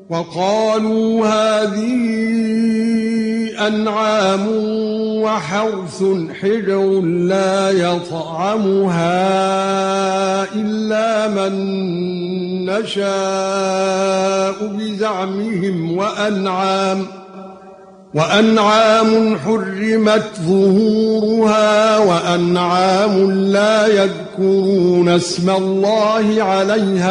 وقالوا هذه أنعام وحرث حجر لا يطعمها إلا من نشاء بزعمهم وأنعام حرمت ظهورها وأنعام لا يذكرون اسم الله عليها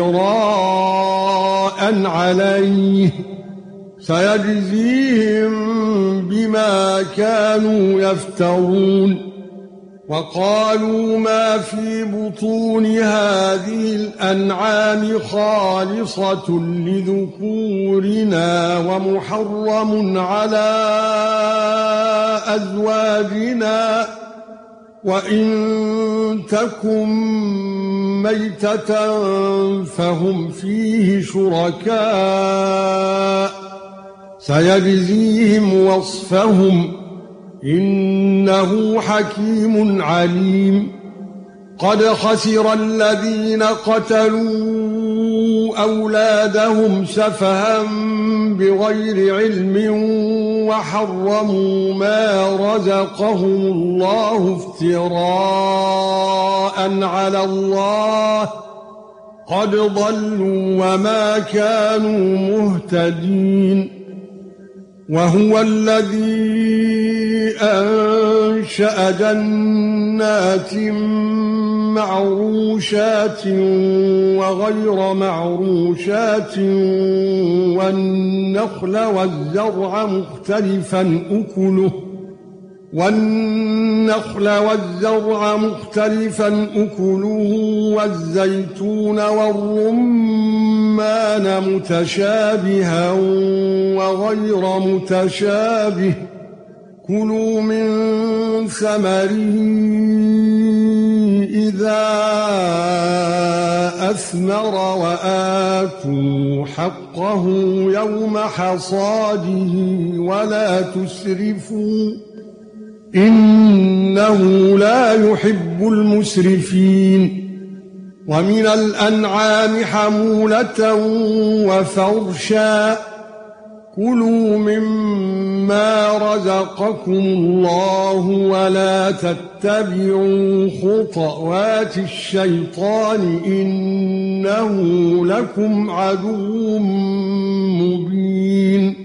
افتراء عليه سيجزيهم بما كانوا يفترون. وقالوا ما في بطون هذه الأنعام خالصة لذكورنا ومحرم على أزواجنا وإن تكن ميتة فهم فيه شركاء سيجزيهم وصفهم إنه حكيم عليم. قد خسر الذين قتلوا أولادهم سفها بغير علم وحرموا ما رزقهم الله افتراء على الله قد ضلوا وما كانوا مهتدين. وهو الذي أنشأ جنات معروشات وغير معروشات والنخل والزرع مختلفا أكله والزيتون والرمان متشابها وغير متشابه كلوا من ثمره إذا أثمر وآتوا حقه يوم حصاده ولا تسرفوا إنه لا يحب المسرفين. ومن الأنعام حمولة وفرشا كلوا مما رزقكم الله ولا تتبعوا خطوات الشيطان إنه لكم عدو مبين.